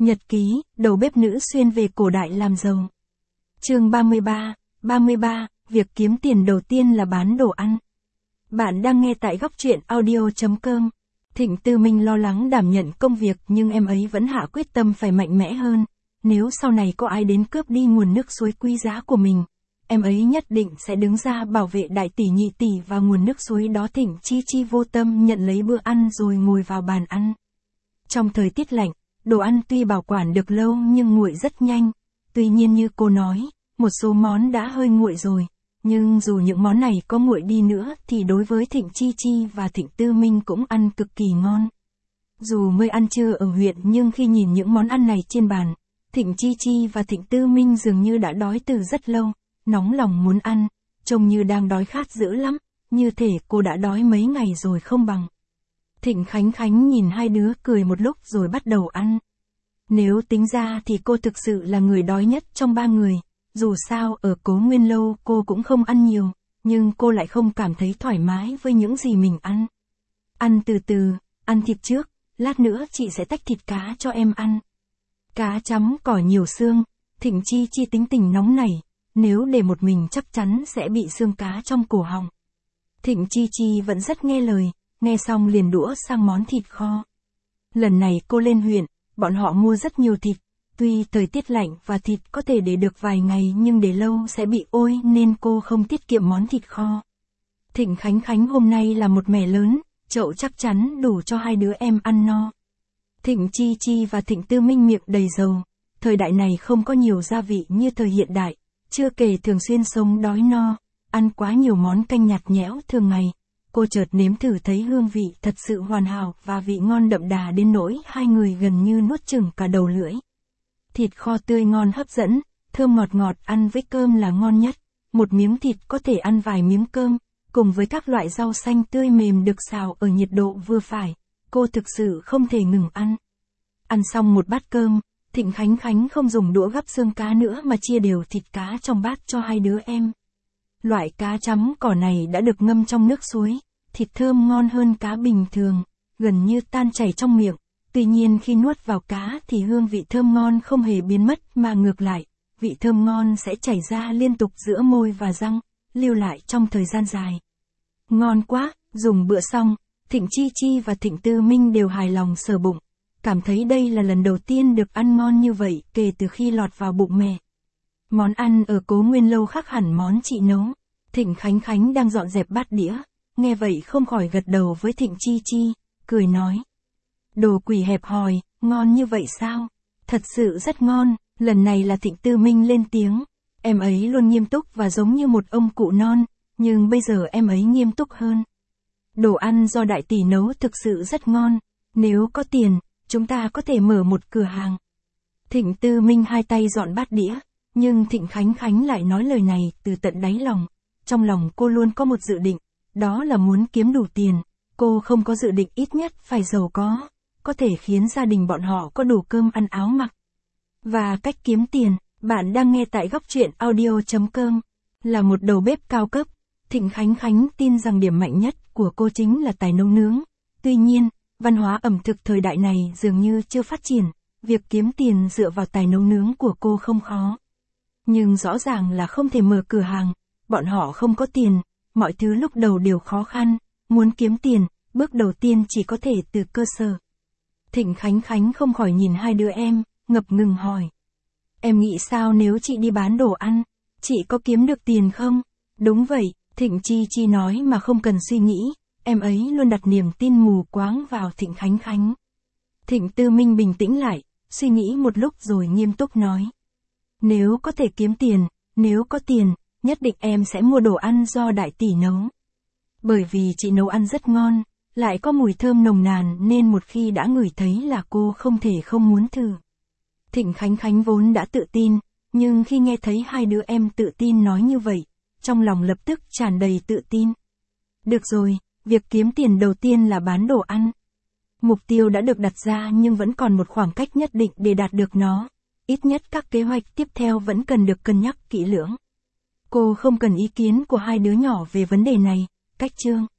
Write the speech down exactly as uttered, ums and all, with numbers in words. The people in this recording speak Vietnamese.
Nhật ký, đầu bếp nữ xuyên về cổ đại làm giàu. Chương ba mươi ba, ba mươi ba, việc kiếm tiền đầu tiên là bán đồ ăn. Bạn đang nghe tại góc truyện audio chấm com. Thịnh Tư Minh lo lắng đảm nhận công việc nhưng em ấy vẫn hạ quyết tâm phải mạnh mẽ hơn. Nếu sau này có ai đến cướp đi nguồn nước suối quý giá của mình, em ấy nhất định sẽ đứng ra bảo vệ đại tỷ nhị tỷ và nguồn nước suối đó. Thịnh Chi Chi vô tâm nhận lấy bữa ăn rồi ngồi vào bàn ăn. Trong thời tiết lạnh, đồ ăn tuy bảo quản được lâu nhưng nguội rất nhanh. Tuy nhiên như cô nói, một số món đã hơi nguội rồi. Nhưng dù những món này có nguội đi nữa thì đối với Thịnh Chi Chi và Thịnh Tư Minh cũng ăn cực kỳ ngon. Dù mới ăn trưa ở huyện nhưng khi nhìn những món ăn này trên bàn, Thịnh Chi Chi và Thịnh Tư Minh dường như đã đói từ rất lâu, nóng lòng muốn ăn, trông như đang đói khát dữ lắm, như thể cô đã đói mấy ngày rồi không bằng. Thịnh Khánh Khánh nhìn hai đứa cười một lúc rồi bắt đầu ăn. Nếu tính ra thì cô thực sự là người đói nhất trong ba người. Dù sao ở Cố Nguyên Lâu cô cũng không ăn nhiều, nhưng cô lại không cảm thấy thoải mái với những gì mình ăn. Ăn từ từ, ăn thịt trước, lát nữa chị sẽ tách thịt cá cho em ăn. Cá chấm cỏ nhiều xương, Thịnh Chi Chi tính tình nóng nảy, nếu để một mình chắc chắn sẽ bị xương cá trong cổ họng. Thịnh Chi Chi vẫn rất nghe lời, nghe xong liền đũa sang món thịt kho. Lần này cô lên huyện, bọn họ mua rất nhiều thịt. Tuy thời tiết lạnh và thịt có thể để được vài ngày nhưng để lâu sẽ bị ôi nên cô không tiết kiệm món thịt kho. Thịnh Khánh Khánh hôm nay là một mẻ lớn, chậu chắc chắn đủ cho hai đứa em ăn no. Thịnh Chi Chi và Thịnh Tư Minh miệng đầy dầu. Thời đại này không có nhiều gia vị như thời hiện đại, chưa kể thường xuyên sống đói no, ăn quá nhiều món canh nhạt nhẽo thường ngày. Cô chợt nếm thử thấy hương vị thật sự hoàn hảo và vị ngon đậm đà đến nỗi hai người gần như nuốt chửng cả đầu lưỡi. Thịt kho tươi ngon hấp dẫn, thơm ngọt ngọt, ăn với cơm là ngon nhất. Một miếng thịt có thể ăn vài miếng cơm, cùng với các loại rau xanh tươi mềm được xào ở nhiệt độ vừa phải. Cô thực sự không thể ngừng ăn. Ăn xong một bát cơm, Thịnh Khánh Khánh không dùng đũa gắp xương cá nữa mà chia đều thịt cá trong bát cho hai đứa em. Loại cá chấm cỏ này đã được ngâm trong nước suối, thịt thơm ngon hơn cá bình thường, gần như tan chảy trong miệng. Tuy nhiên khi nuốt vào cá thì hương vị thơm ngon không hề biến mất mà ngược lại, vị thơm ngon sẽ chảy ra liên tục giữa môi và răng, lưu lại trong thời gian dài. Ngon quá, dùng bữa xong, Thịnh Chi Chi và Thịnh Tư Minh đều hài lòng sờ bụng, cảm thấy đây là lần đầu tiên được ăn ngon như vậy kể từ khi lọt vào bụng mẹ. Món ăn ở Cố Nguyên Lâu khác hẳn món chị nấu. Thịnh Khánh Khánh đang dọn dẹp bát đĩa, nghe vậy không khỏi gật đầu với Thịnh Chi Chi, cười nói. Đồ quỷ hẹp hòi, ngon như vậy sao? Thật sự rất ngon. Lần này là Thịnh Tư Minh lên tiếng. Em ấy luôn nghiêm túc và giống như một ông cụ non, nhưng bây giờ em ấy nghiêm túc hơn. Đồ ăn do đại tỷ nấu thực sự rất ngon. Nếu có tiền, chúng ta có thể mở một cửa hàng. Thịnh Tư Minh hai tay dọn bát đĩa, nhưng Thịnh Khánh Khánh lại nói lời này từ tận đáy lòng. Trong lòng cô luôn có một dự định, đó là muốn kiếm đủ tiền. Cô không có dự định ít nhất phải giàu có, có thể khiến gia đình bọn họ có đủ cơm ăn áo mặc. Và cách kiếm tiền, bạn đang nghe tại góc truyện audio chấm com. Là một đầu bếp cao cấp, Thịnh Khánh Khánh tin rằng điểm mạnh nhất của cô chính là tài nấu nướng. Tuy nhiên, văn hóa ẩm thực thời đại này dường như chưa phát triển, việc kiếm tiền dựa vào tài nấu nướng của cô không khó. Nhưng rõ ràng là không thể mở cửa hàng, bọn họ không có tiền, mọi thứ lúc đầu đều khó khăn, muốn kiếm tiền, bước đầu tiên chỉ có thể từ cơ sở. Thịnh Khánh Khánh không khỏi nhìn hai đứa em, ngập ngừng hỏi. Em nghĩ sao nếu chị đi bán đồ ăn, chị có kiếm được tiền không? Đúng vậy, Thịnh Chi Chi nói mà không cần suy nghĩ, em ấy luôn đặt niềm tin mù quáng vào Thịnh Khánh Khánh. Thịnh Tư Minh bình tĩnh lại, suy nghĩ một lúc rồi nghiêm túc nói. Nếu có thể kiếm tiền, nếu có tiền, nhất định em sẽ mua đồ ăn do đại tỷ nấu. Bởi vì chị nấu ăn rất ngon, lại có mùi thơm nồng nàn nên một khi đã ngửi thấy là cô không thể không muốn thử. Thịnh Khánh Khánh vốn đã tự tin, nhưng khi nghe thấy hai đứa em tự tin nói như vậy, trong lòng lập tức tràn đầy tự tin. Được rồi, việc kiếm tiền đầu tiên là bán đồ ăn. Mục tiêu đã được đặt ra nhưng vẫn còn một khoảng cách nhất định để đạt được nó. Ít nhất các kế hoạch tiếp theo vẫn cần được cân nhắc kỹ lưỡng. Cô không cần ý kiến của hai đứa nhỏ về vấn đề này, cách chương.